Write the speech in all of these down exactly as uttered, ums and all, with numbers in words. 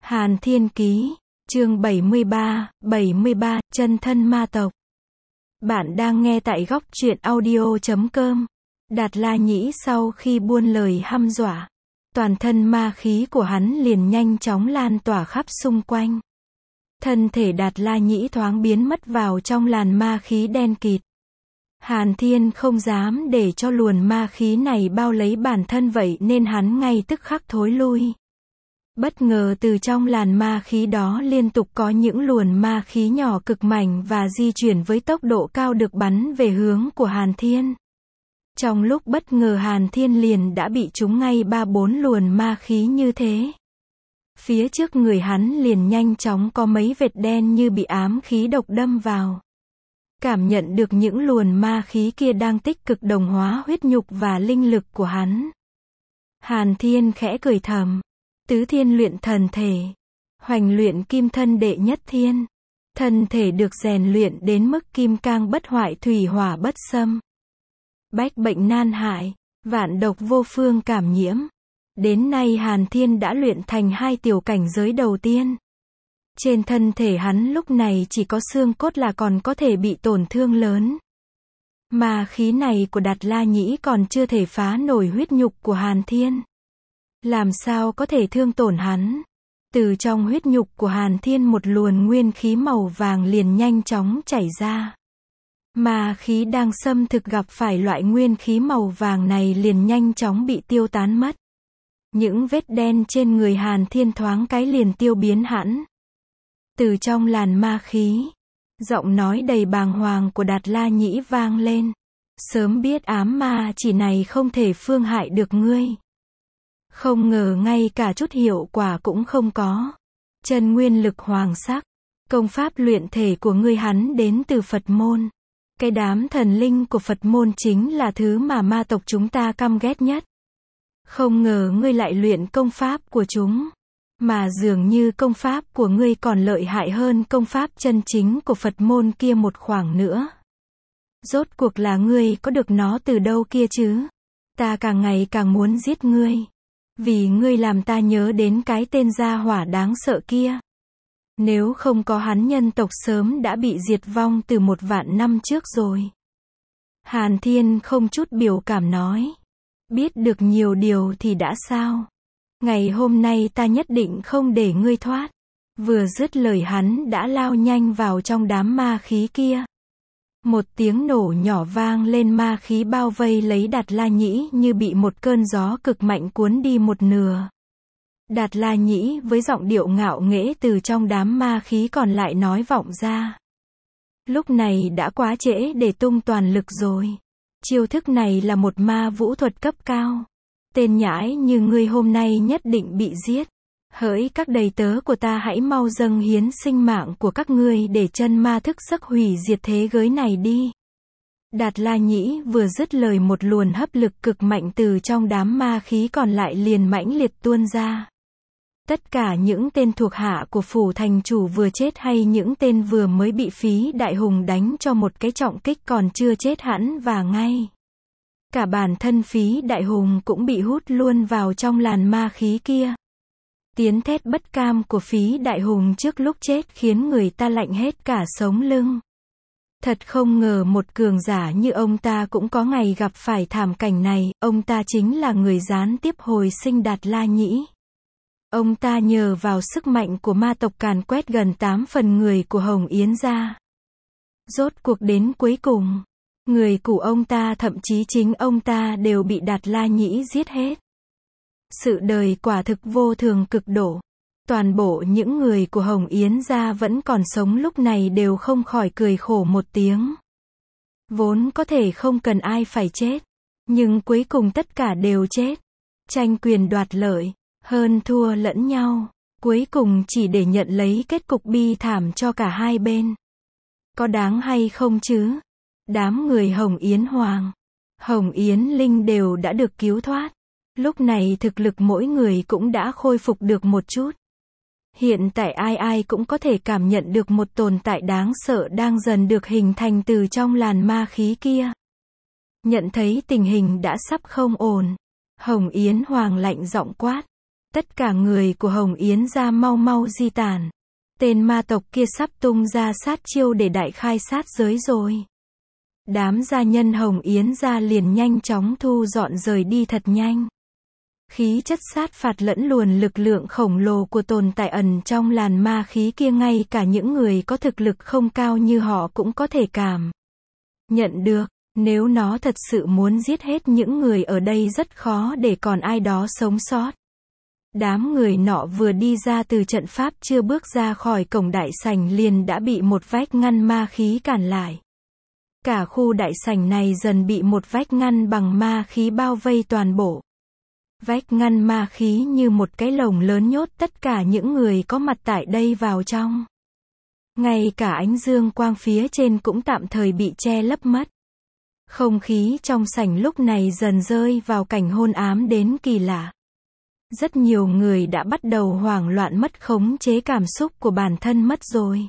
Hàn Thiên Ký, chương bảy mươi ba, bảy mươi ba, chân thân ma tộc. Bạn đang nghe tại góc truyện audio chấm com. Đạt La Nhĩ sau khi buôn lời hăm dọa, toàn thân ma khí của hắn liền nhanh chóng lan tỏa khắp xung quanh. Thân thể Đạt La Nhĩ thoáng biến mất vào trong làn ma khí đen kịt. Hàn Thiên không dám để cho luồn ma khí này bao lấy bản thân, vậy nên hắn ngay tức khắc thối lui. Bất ngờ từ trong làn ma khí đó liên tục có những luồn ma khí nhỏ cực mảnh và di chuyển với tốc độ cao được bắn về hướng của Hàn Thiên. Trong lúc bất ngờ Hàn Thiên liền đã bị trúng ngay ba bốn luồn ma khí như thế. Phía trước người hắn liền nhanh chóng có mấy vệt đen như bị ám khí độc đâm vào. Cảm nhận được những luồn ma khí kia đang tích cực đồng hóa huyết nhục và linh lực của hắn. Hàn Thiên khẽ cười thầm. Tứ thiên luyện thần thể. Hoành luyện kim thân đệ nhất thiên. Thân thể được rèn luyện đến mức kim cang bất hoại, thủy hỏa bất xâm. Bách bệnh nan hại, vạn độc vô phương cảm nhiễm. Đến nay Hàn Thiên đã luyện thành hai tiểu cảnh giới đầu tiên. Trên thân thể hắn lúc này chỉ có xương cốt là còn có thể bị tổn thương lớn. Mà khí này của Đạt La Nhĩ còn chưa thể phá nổi huyết nhục của Hàn Thiên. Làm sao có thể thương tổn hắn? Từ trong huyết nhục của Hàn Thiên một luồng nguyên khí màu vàng liền nhanh chóng chảy ra. Mà khí đang xâm thực gặp phải loại nguyên khí màu vàng này liền nhanh chóng bị tiêu tán mất. Những vết đen trên người Hàn Thiên thoáng cái liền tiêu biến hẳn. Từ trong làn ma khí, giọng nói đầy bàng hoàng của Đạt La Nhĩ vang lên. Sớm biết ám ma chỉ này không thể phương hại được ngươi. Không ngờ ngay cả chút hiệu quả cũng không có. Chân nguyên lực hoàng sắc, công pháp luyện thể của ngươi hắn đến từ Phật môn. Cái đám thần linh của Phật môn chính là thứ mà ma tộc chúng ta căm ghét nhất. Không ngờ ngươi lại luyện công pháp của chúng. Mà dường như công pháp của ngươi còn lợi hại hơn công pháp chân chính của Phật môn kia một khoảng nữa. Rốt cuộc là ngươi có được nó từ đâu kia chứ? Ta càng ngày càng muốn giết ngươi. Vì ngươi làm ta nhớ đến cái tên gia hỏa đáng sợ kia. Nếu không có hắn nhân tộc sớm đã bị diệt vong từ một vạn năm trước rồi. Hàn Thiên không chút biểu cảm nói. Biết được nhiều điều thì đã sao? Ngày hôm nay ta nhất định không để ngươi thoát. Vừa dứt lời hắn đã lao nhanh vào trong đám ma khí kia. Một tiếng nổ nhỏ vang lên, ma khí bao vây lấy Đạt La Nhĩ như bị một cơn gió cực mạnh cuốn đi một nửa. Đạt La Nhĩ với giọng điệu ngạo nghễ từ trong đám ma khí còn lại nói vọng ra. Lúc này đã quá trễ để tung toàn lực rồi. Chiêu thức này là một ma vũ thuật cấp cao. Tên nhãi như ngươi hôm nay nhất định bị giết. Hỡi các đầy tớ của ta, hãy mau dâng hiến sinh mạng của các ngươi để chân ma thức giấc hủy diệt thế giới này đi. Đạt La Nhĩ vừa dứt lời, một luồng hấp lực cực mạnh từ trong đám ma khí còn lại liền mãnh liệt tuôn ra. Tất cả những tên thuộc hạ của phủ thành chủ vừa chết hay những tên vừa mới bị Phí Đại Hùng đánh cho một cái trọng kích còn chưa chết hẳn và ngay. Cả bản thân Phí Đại Hùng cũng bị hút luôn vào trong làn ma khí kia. Tiếng thét bất cam của Phí Đại Hùng trước lúc chết khiến người ta lạnh hết cả sống lưng. Thật không ngờ một cường giả như ông ta cũng có ngày gặp phải thảm cảnh này. Ông ta chính là người gián tiếp hồi sinh Đạt La Nhĩ. Ông ta nhờ vào sức mạnh của ma tộc càn quét gần tám phần người của Hồng Yến ra. Rốt cuộc đến cuối cùng, người của ông ta, thậm chí chính ông ta đều bị Đạt La Nhĩ giết hết. Sự đời quả thực vô thường cực độ. Toàn bộ những người của Hồng Yến gia vẫn còn sống lúc này đều không khỏi cười khổ một tiếng. Vốn có thể không cần ai phải chết, nhưng cuối cùng tất cả đều chết. Tranh quyền đoạt lợi, hơn thua lẫn nhau, cuối cùng chỉ để nhận lấy kết cục bi thảm cho cả hai bên. Có đáng hay không chứ? Đám người Hồng Yến Hoàng, Hồng Yến Linh đều đã được cứu thoát. Lúc này thực lực mỗi người cũng đã khôi phục được một chút. Hiện tại ai ai cũng có thể cảm nhận được một tồn tại đáng sợ đang dần được hình thành từ trong làn ma khí kia. Nhận thấy tình hình đã sắp không ổn, Hồng Yến Hoàng lạnh giọng quát. Tất cả người của Hồng Yến gia mau mau di tản. Tên ma tộc kia sắp tung ra sát chiêu để đại khai sát giới rồi. Đám gia nhân Hồng Yến gia liền nhanh chóng thu dọn rời đi thật nhanh. Khí chất sát phạt lẫn luồn lực lượng khổng lồ của tồn tại ẩn trong làn ma khí kia ngay cả những người có thực lực không cao như họ cũng có thể cảm nhận được. Nếu nó thật sự muốn giết hết những người ở đây rất khó để còn ai đó sống sót. Đám người nọ vừa đi ra từ trận pháp chưa bước ra khỏi cổng đại sảnh liền đã bị một vách ngăn ma khí cản lại. Cả khu đại sảnh này dần bị một vách ngăn bằng ma khí bao vây toàn bộ. Vách ngăn ma khí như một cái lồng lớn nhốt tất cả những người có mặt tại đây vào trong. Ngay cả ánh dương quang phía trên cũng tạm thời bị che lấp mất. Không khí trong sảnh lúc này dần rơi vào cảnh hôn ám đến kỳ lạ. Rất nhiều người đã bắt đầu hoảng loạn mất khống chế cảm xúc của bản thân mất rồi.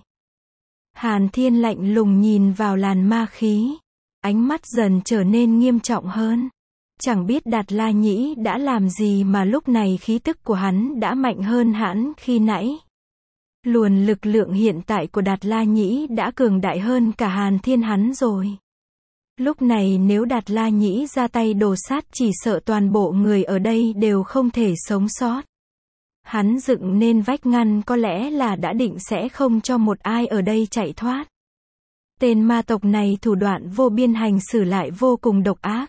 Hàn Thiên lạnh lùng nhìn vào làn ma khí. Ánh mắt dần trở nên nghiêm trọng hơn. Chẳng biết Đạt La Nhĩ đã làm gì mà lúc này khí tức của hắn đã mạnh hơn hẳn khi nãy. Luồn lực lượng hiện tại của Đạt La Nhĩ đã cường đại hơn cả Hàn Thiên hắn rồi. Lúc này nếu Đạt La Nhĩ ra tay đồ sát chỉ sợ toàn bộ người ở đây đều không thể sống sót. Hắn dựng nên vách ngăn có lẽ là đã định sẽ không cho một ai ở đây chạy thoát. Tên ma tộc này thủ đoạn vô biên hành xử lại vô cùng độc ác.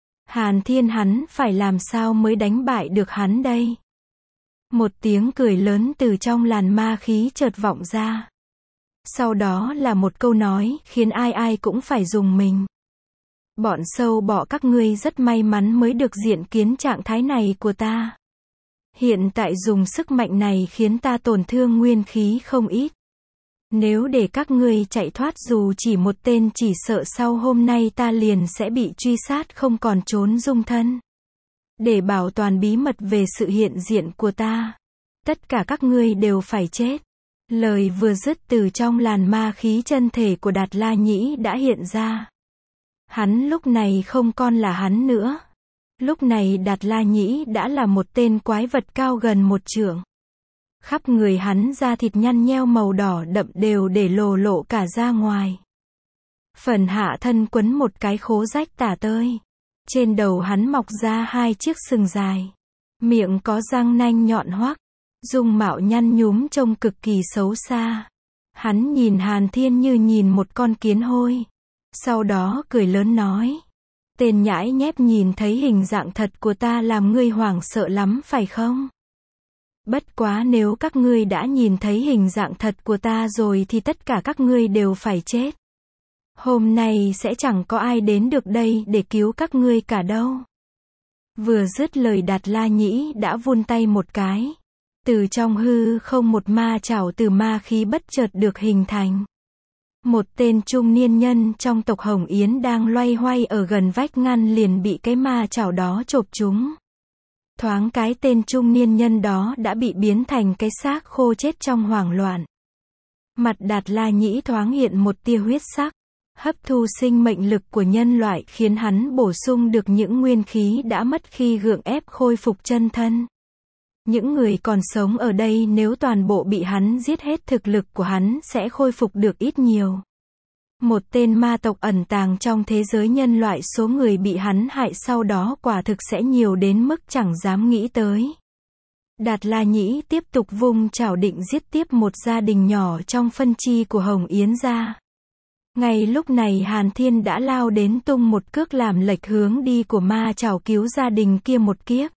Hàn Thiên hắn phải làm sao mới đánh bại được hắn đây? Một tiếng cười lớn từ trong làn ma khí chợt vọng ra. Sau đó là một câu nói khiến ai ai cũng phải rùng mình. Bọn sâu bọ các ngươi rất may mắn mới được diện kiến trạng thái này của ta. Hiện tại dùng sức mạnh này khiến ta tổn thương nguyên khí không ít. Nếu để các ngươi chạy thoát dù chỉ một tên chỉ sợ sau hôm nay ta liền sẽ bị truy sát không còn trốn dung thân. Để bảo toàn bí mật về sự hiện diện của ta. Tất cả các ngươi đều phải chết. Lời vừa dứt từ trong làn ma khí chân thể của Đạt La Nhĩ đã hiện ra. Hắn lúc này không còn là hắn nữa. Lúc này Đạt La Nhĩ đã là một tên quái vật cao gần một trượng. Khắp người hắn da thịt nhăn nheo màu đỏ đậm đều để lồ lộ cả ra ngoài. Phần hạ thân quấn một cái khố rách tả tơi. Trên đầu hắn mọc ra hai chiếc sừng dài. Miệng có răng nanh nhọn hoắt. Dung mạo nhăn nhúm trông cực kỳ xấu xa. Hắn nhìn Hàn Thiên như nhìn một con kiến hôi. Sau đó cười lớn nói. Tên nhãi nhép nhìn thấy hình dạng thật của ta làm ngươi hoảng sợ lắm phải không? Bất quá nếu các ngươi đã nhìn thấy hình dạng thật của ta rồi thì tất cả các ngươi đều phải chết. Hôm nay sẽ chẳng có ai đến được đây để cứu các ngươi cả đâu. Vừa dứt lời Đạt La Nhĩ đã vươn tay một cái. Từ trong hư không một ma chảo từ ma khí bất chợt được hình thành. Một tên trung niên nhân trong tộc Hồng Yến đang loay hoay ở gần vách ngăn liền bị cái ma chảo đó chộp trúng. Thoáng cái tên trung niên nhân đó đã bị biến thành cái xác khô chết trong hoảng loạn. Mặt Đạt La Nhĩ thoáng hiện một tia huyết sắc. Hấp thu sinh mệnh lực của nhân loại khiến hắn bổ sung được những nguyên khí đã mất khi gượng ép khôi phục chân thân. Những người còn sống ở đây nếu toàn bộ bị hắn giết hết thực lực của hắn sẽ khôi phục được ít nhiều. Một tên ma tộc ẩn tàng trong thế giới nhân loại số người bị hắn hại sau đó quả thực sẽ nhiều đến mức chẳng dám nghĩ tới. Đạt La Nhĩ tiếp tục vung chảo định giết tiếp một gia đình nhỏ trong phân chi của Hồng Yến gia. Ngay lúc này Hàn Thiên đã lao đến tung một cước làm lệch hướng đi của ma chảo cứu gia đình kia một kiếp.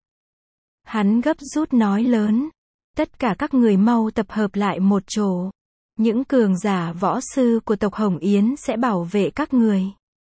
Hắn gấp rút nói lớn. Tất cả các người mau tập hợp lại một chỗ. Những cường giả võ sư của tộc Hồng Yến sẽ bảo vệ các người.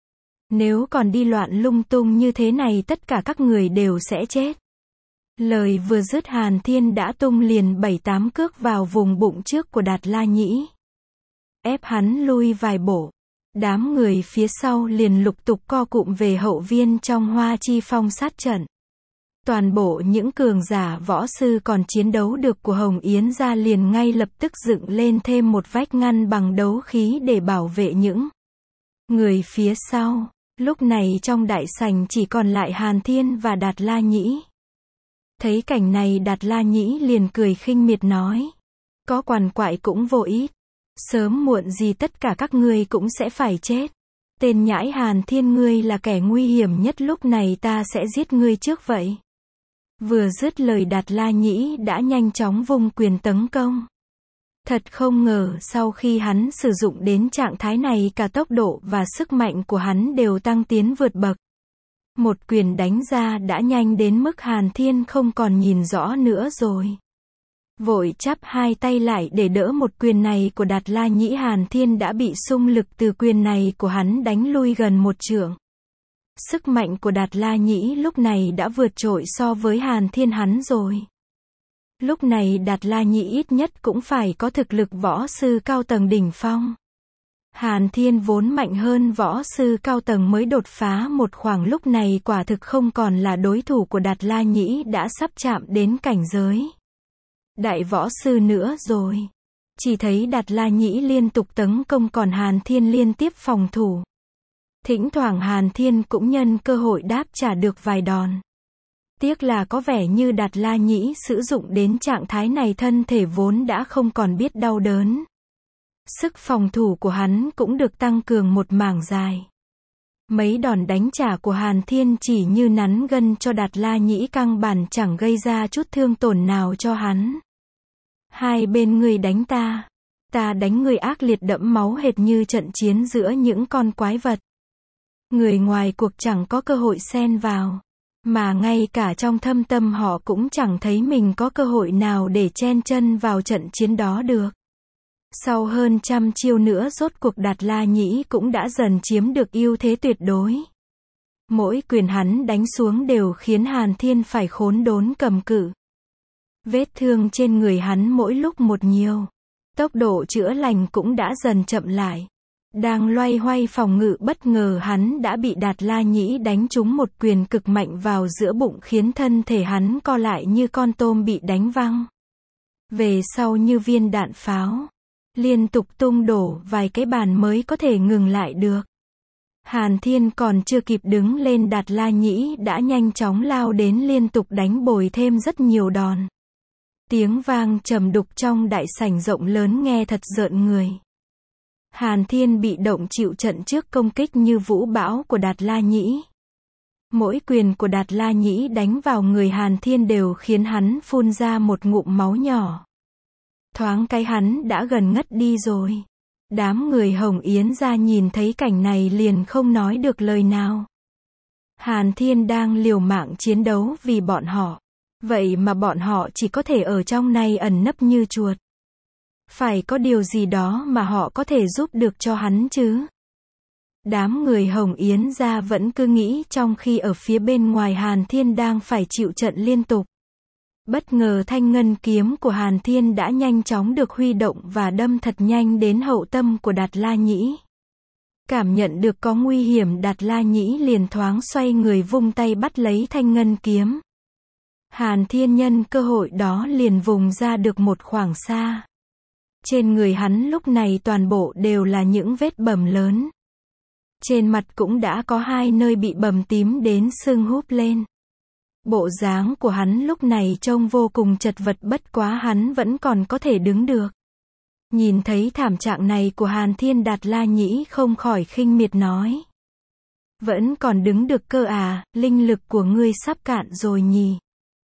Nếu còn đi loạn lung tung như thế này tất cả các người đều sẽ chết. Lời vừa dứt Hàn Thiên đã tung liền bảy tám cước vào vùng bụng trước của Đạt La Nhĩ. Ép hắn lui vài bộ. Đám người phía sau liền lục tục co cụm về hậu viên trong Hoa Chi Phong sát trận. Toàn bộ những cường giả võ sư còn chiến đấu được của Hồng Yến gia liền ngay lập tức dựng lên thêm một vách ngăn bằng đấu khí để bảo vệ những người phía sau. Lúc này trong đại sảnh chỉ còn lại Hàn Thiên và Đạt La Nhĩ. Thấy cảnh này Đạt La Nhĩ liền cười khinh miệt nói. Có quằn quại cũng vô ích. Sớm muộn gì tất cả các ngươi cũng sẽ phải chết. Tên nhãi Hàn Thiên ngươi là kẻ nguy hiểm nhất, lúc này ta sẽ giết ngươi trước vậy. Vừa dứt lời Đạt La Nhĩ đã nhanh chóng vung quyền tấn công. Thật không ngờ sau khi hắn sử dụng đến trạng thái này, cả tốc độ và sức mạnh của hắn đều tăng tiến vượt bậc. Một quyền đánh ra đã nhanh đến mức Hàn Thiên không còn nhìn rõ nữa rồi. Vội chắp hai tay lại để đỡ một quyền này của Đạt La Nhĩ. Hàn Thiên đã bị xung lực từ quyền này của hắn đánh lui gần một trượng. Sức mạnh của Đạt La Nhĩ lúc này đã vượt trội so với Hàn Thiên hắn rồi. Lúc này Đạt La Nhĩ ít nhất cũng phải có thực lực võ sư cao tầng đỉnh phong. Hàn Thiên vốn mạnh hơn võ sư cao tầng mới đột phá một khoảng, lúc này quả thực không còn là đối thủ của Đạt La Nhĩ, đã sắp chạm đến cảnh giới đại võ sư nữa rồi. Chỉ thấy Đạt La Nhĩ liên tục tấn công còn Hàn Thiên liên tiếp phòng thủ. Thỉnh thoảng Hàn Thiên cũng nhân cơ hội đáp trả được vài đòn. Tiếc là có vẻ như Đạt La Nhĩ sử dụng đến trạng thái này thân thể vốn đã không còn biết đau đớn. Sức phòng thủ của hắn cũng được tăng cường một mảng dài. Mấy đòn đánh trả của Hàn Thiên chỉ như nắn gân cho Đạt La Nhĩ, căn bản chẳng gây ra chút thương tổn nào cho hắn. Hai bên ngươi đánh ta, ta đánh ngươi, ác liệt đẫm máu hệt như trận chiến giữa những con quái vật. Người ngoài cuộc chẳng có cơ hội xen vào, mà ngay cả trong thâm tâm họ cũng chẳng thấy mình có cơ hội nào để chen chân vào trận chiến đó được. Sau hơn trăm chiêu nữa rốt cuộc Đạt La Nhĩ cũng đã dần chiếm được ưu thế tuyệt đối. Mỗi quyền hắn đánh xuống đều khiến Hàn Thiên phải khốn đốn cầm cự. Vết thương trên người hắn mỗi lúc một nhiều. Tốc độ chữa lành cũng đã dần chậm lại. Đang loay hoay phòng ngự, bất ngờ hắn đã bị Đạt La Nhĩ đánh trúng một quyền cực mạnh vào giữa bụng, khiến thân thể hắn co lại như con tôm bị đánh văng về sau như viên đạn pháo. Liên tục tung đổ vài cái bàn mới có thể ngừng lại được. Hàn Thiên còn chưa kịp đứng lên, Đạt La Nhĩ đã nhanh chóng lao đến liên tục đánh bồi thêm rất nhiều đòn. Tiếng vang trầm đục trong đại sảnh rộng lớn nghe thật rợn người. Hàn Thiên bị động chịu trận trước công kích như vũ bão của Đạt La Nhĩ. Mỗi quyền của Đạt La Nhĩ đánh vào người Hàn Thiên đều khiến hắn phun ra một ngụm máu nhỏ. Thoáng cái hắn đã gần ngất đi rồi. Đám người Hồng Yến gia nhìn thấy cảnh này liền không nói được lời nào. Hàn Thiên đang liều mạng chiến đấu vì bọn họ. Vậy mà bọn họ chỉ có thể ở trong này ẩn nấp như chuột. Phải có điều gì đó mà họ có thể giúp được cho hắn chứ. Đám người Hồng Yến gia vẫn cứ nghĩ trong khi ở phía bên ngoài Hàn Thiên đang phải chịu trận liên tục. Bất ngờ thanh ngân kiếm của Hàn Thiên đã nhanh chóng được huy động và đâm thật nhanh đến hậu tâm của Đạt La Nhĩ. Cảm nhận được có nguy hiểm, Đạt La Nhĩ liền thoáng xoay người vung tay bắt lấy thanh ngân kiếm. Hàn Thiên nhân cơ hội đó liền vùng ra được một khoảng xa. Trên người hắn lúc này toàn bộ đều là những vết bầm lớn. Trên mặt cũng đã có hai nơi bị bầm tím đến sưng húp lên. Bộ dáng của hắn lúc này trông vô cùng chật vật, bất quá hắn vẫn còn có thể đứng được. Nhìn thấy thảm trạng này của Hàn Thiên, Đạt La Nhĩ không khỏi khinh miệt nói. Vẫn còn đứng được cơ à, linh lực của ngươi sắp cạn rồi nhỉ.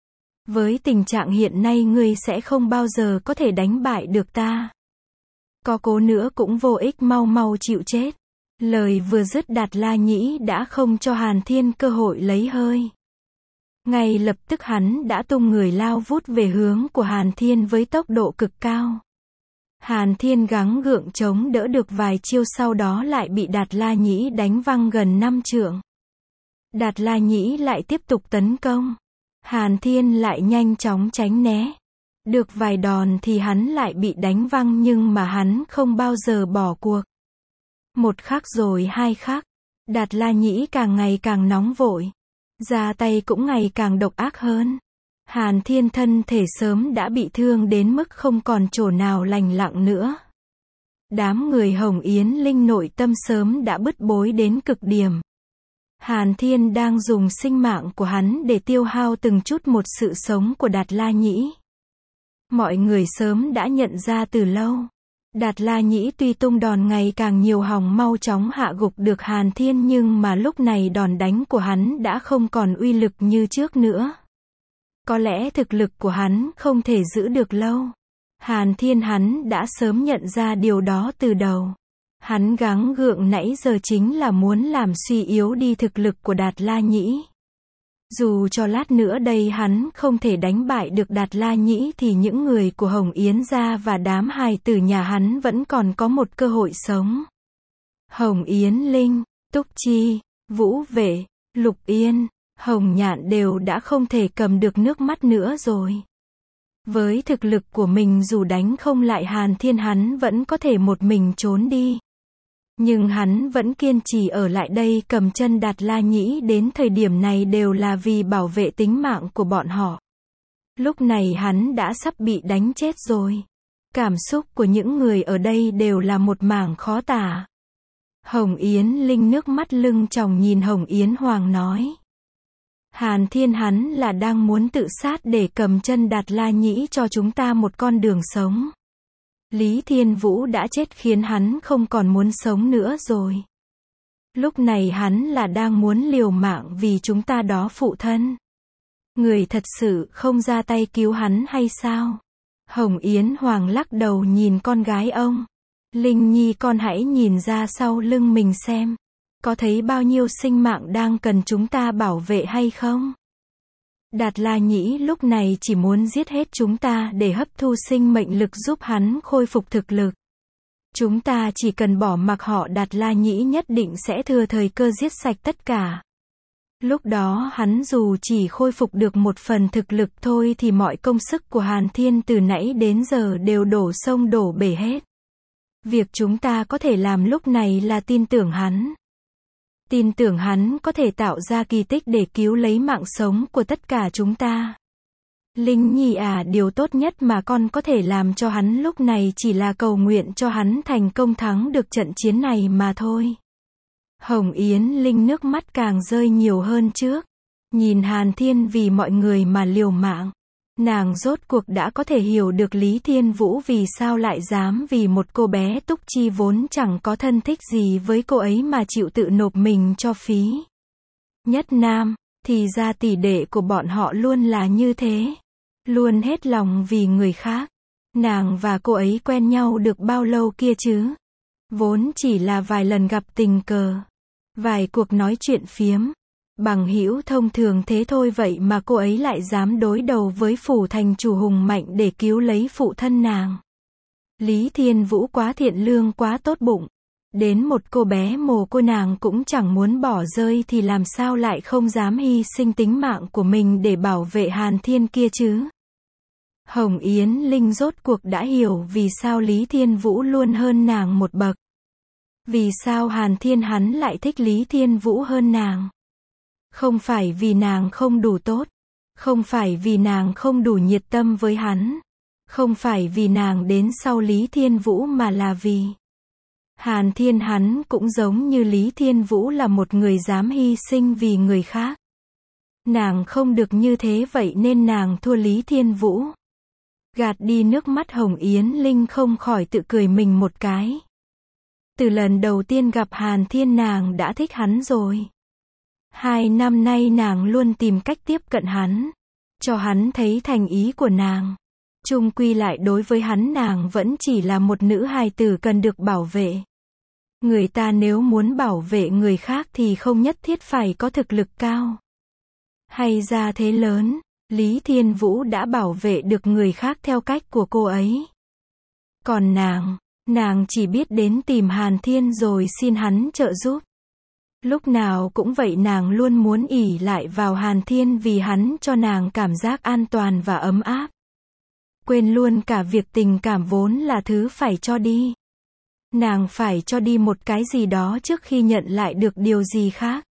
Với tình trạng hiện nay ngươi sẽ không bao giờ có thể đánh bại được ta. Có cố nữa cũng vô ích, mau mau chịu chết. Lời vừa dứt Đạt La Nhĩ đã không cho Hàn Thiên cơ hội lấy hơi. Ngay lập tức hắn đã tung người lao vút về hướng của Hàn Thiên với tốc độ cực cao. Hàn Thiên gắng gượng chống đỡ được vài chiêu, sau đó lại bị Đạt La Nhĩ đánh văng gần năm trượng. Đạt La Nhĩ lại tiếp tục tấn công. Hàn Thiên lại nhanh chóng tránh né. Được vài đòn thì hắn lại bị đánh văng, nhưng mà hắn không bao giờ bỏ cuộc. Một khắc rồi hai khắc. Đạt La Nhĩ càng ngày càng nóng vội. Ra tay cũng ngày càng độc ác hơn. Hàn Thiên thân thể sớm đã bị thương đến mức không còn chỗ nào lành lặn nữa. Đám người Hồng Yến Linh nội tâm sớm đã bứt bối đến cực điểm. Hàn Thiên đang dùng sinh mạng của hắn để tiêu hao từng chút một sự sống của Đạt La Nhĩ. Mọi người sớm đã nhận ra từ lâu. Đạt La Nhĩ tuy tung đòn ngày càng nhiều hòng mau chóng hạ gục được Hàn Thiên, nhưng mà lúc này đòn đánh của hắn đã không còn uy lực như trước nữa. Có lẽ thực lực của hắn không thể giữ được lâu. Hàn Thiên hắn đã sớm nhận ra điều đó từ đầu. Hắn gắng gượng nãy giờ chính là muốn làm suy yếu đi thực lực của Đạt La Nhĩ. Dù cho lát nữa đây hắn không thể đánh bại được Đạt La Nhĩ thì những người của Hồng Yến gia và đám hài tử nhà hắn vẫn còn có một cơ hội sống. Hồng Yến Linh, Túc Chi, Vũ Vệ, Lục Yên, Hồng Nhạn đều đã không thể cầm được nước mắt nữa rồi. Với thực lực của mình dù đánh không lại Hàn Thiên hắn vẫn có thể một mình trốn đi. Nhưng hắn vẫn kiên trì ở lại đây cầm chân Đạt La Nhĩ đến thời điểm này đều là vì bảo vệ tính mạng của bọn họ. Lúc này hắn đã sắp bị đánh chết rồi. Cảm xúc của những người ở đây đều là một mảng khó tả. Hồng Yến Linh nước mắt lưng tròng nhìn Hồng Yến Hoàng nói. Hàn Thiên hắn là đang muốn tự sát để cầm chân Đạt La Nhĩ cho chúng ta một con đường sống. Lý Thiên Vũ đã chết khiến hắn không còn muốn sống nữa rồi. Lúc này hắn là đang muốn liều mạng vì chúng ta đó phụ thân. Người thật sự không ra tay cứu hắn hay sao? Hồng Yến Hoàng lắc đầu nhìn con gái ông. Linh Nhi con hãy nhìn ra sau lưng mình xem. Có thấy bao nhiêu sinh mạng đang cần chúng ta bảo vệ hay không? Đạt La Nhĩ lúc này chỉ muốn giết hết chúng ta để hấp thu sinh mệnh lực giúp hắn khôi phục thực lực. Chúng ta chỉ cần bỏ mặc họ, Đạt La Nhĩ nhất định sẽ thừa thời cơ giết sạch tất cả. Lúc đó hắn dù chỉ khôi phục được một phần thực lực thôi thì mọi công sức của Hàn Thiên từ nãy đến giờ đều đổ sông đổ bể hết. Việc chúng ta có thể làm lúc này là tin tưởng hắn. Tin tưởng hắn có thể tạo ra kỳ tích để cứu lấy mạng sống của tất cả chúng ta. Linh Nhi à, điều tốt nhất mà con có thể làm cho hắn lúc này chỉ là cầu nguyện cho hắn thành công thắng được trận chiến này mà thôi. Hồng Yến Linh nước mắt càng rơi nhiều hơn trước. Nhìn Hàn Thiên vì mọi người mà liều mạng. Nàng rốt cuộc đã có thể hiểu được Lý Thiên Vũ vì sao lại dám vì một cô bé Túc Chi vốn chẳng có thân thích gì với cô ấy mà chịu tự nộp mình cho phí. Nhất Nam, thì ra tỷ đệ của bọn họ luôn là như thế. Luôn hết lòng vì người khác. Nàng và cô ấy quen nhau được bao lâu kia chứ? Vốn chỉ là vài lần gặp tình cờ. Vài cuộc nói chuyện phiếm. Bằng hữu thông thường thế thôi, vậy mà cô ấy lại dám đối đầu với phủ thành chủ hùng mạnh để cứu lấy phụ thân nàng. Lý Thiên Vũ quá thiện lương, quá tốt bụng. Đến một cô bé mồ côi nàng cũng chẳng muốn bỏ rơi thì làm sao lại không dám hy sinh tính mạng của mình để bảo vệ Hàn Thiên kia chứ? Hồng Yến Linh rốt cuộc đã hiểu vì sao Lý Thiên Vũ luôn hơn nàng một bậc. Vì sao Hàn Thiên hắn lại thích Lý Thiên Vũ hơn nàng. Không phải vì nàng không đủ tốt. Không phải vì nàng không đủ nhiệt tâm với hắn. Không phải vì nàng đến sau Lý Thiên Vũ mà là vì Hàn Thiên hắn cũng giống như Lý Thiên Vũ là một người dám hy sinh vì người khác. Nàng không được như thế, vậy nên nàng thua Lý Thiên Vũ. Gạt đi nước mắt, Hồng Yến Linh không khỏi tự cười mình một cái. Từ lần đầu tiên gặp Hàn Thiên nàng đã thích hắn rồi. Hai năm nay nàng luôn tìm cách tiếp cận hắn. Cho hắn thấy thành ý của nàng. Chung quy lại đối với hắn nàng vẫn chỉ là một nữ hài tử cần được bảo vệ. Người ta nếu muốn bảo vệ người khác thì không nhất thiết phải có thực lực cao hay gia thế lớn. Lý Thiên Vũ đã bảo vệ được người khác theo cách của cô ấy. Còn nàng, nàng chỉ biết đến tìm Hàn Thiên rồi xin hắn trợ giúp. Lúc nào cũng vậy, nàng luôn muốn ỷ lại vào Hàn Thiên vì hắn cho nàng cảm giác an toàn và ấm áp. Quên luôn cả việc tình cảm vốn là thứ phải cho đi. Nàng phải cho đi một cái gì đó trước khi nhận lại được điều gì khác.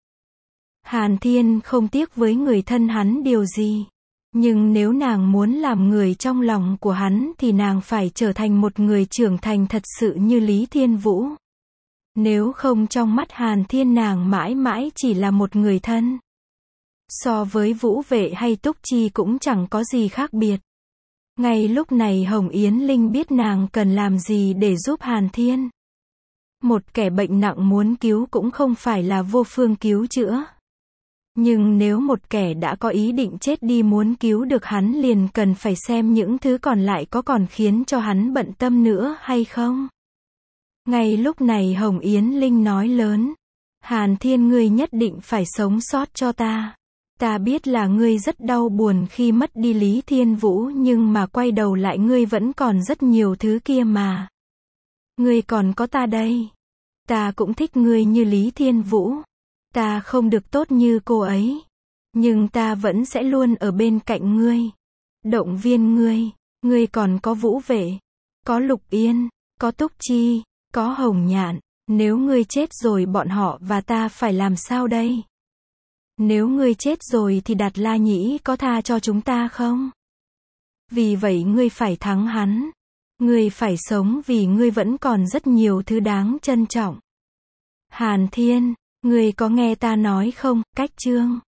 Hàn Thiên không tiếc với người thân hắn điều gì. Nhưng nếu nàng muốn làm người trong lòng của hắn thì nàng phải trở thành một người trưởng thành thật sự như Lý Thiên Vũ. Nếu không trong mắt Hàn Thiên nàng mãi mãi chỉ là một người thân. So với Vũ Vệ hay Túc Chi cũng chẳng có gì khác biệt. Ngay lúc này Hồng Yến Linh biết nàng cần làm gì để giúp Hàn Thiên. Một kẻ bệnh nặng muốn cứu cũng không phải là vô phương cứu chữa. Nhưng nếu một kẻ đã có ý định chết đi muốn cứu được hắn liền cần phải xem những thứ còn lại có còn khiến cho hắn bận tâm nữa hay không. Ngay lúc này Hồng Yến Linh nói lớn. Hàn Thiên ngươi nhất định phải sống sót cho ta. Ta biết là ngươi rất đau buồn khi mất đi Lý Thiên Vũ nhưng mà quay đầu lại ngươi vẫn còn rất nhiều thứ kia mà. Ngươi còn có ta đây. Ta cũng thích ngươi như Lý Thiên Vũ. Ta không được tốt như cô ấy. Nhưng ta vẫn sẽ luôn ở bên cạnh ngươi. Động viên ngươi. Ngươi còn có Vũ Vệ. Có Lục Yên. Có Túc Chi. Có Hồng Nhạn. Nếu ngươi chết rồi bọn họ và ta phải làm sao đây? Nếu ngươi chết rồi thì Đạt La Nhĩ có tha cho chúng ta không? Vì vậy ngươi phải thắng hắn. Ngươi phải sống vì ngươi vẫn còn rất nhiều thứ đáng trân trọng. Hàn Thiên, ngươi có nghe ta nói không? Cách chương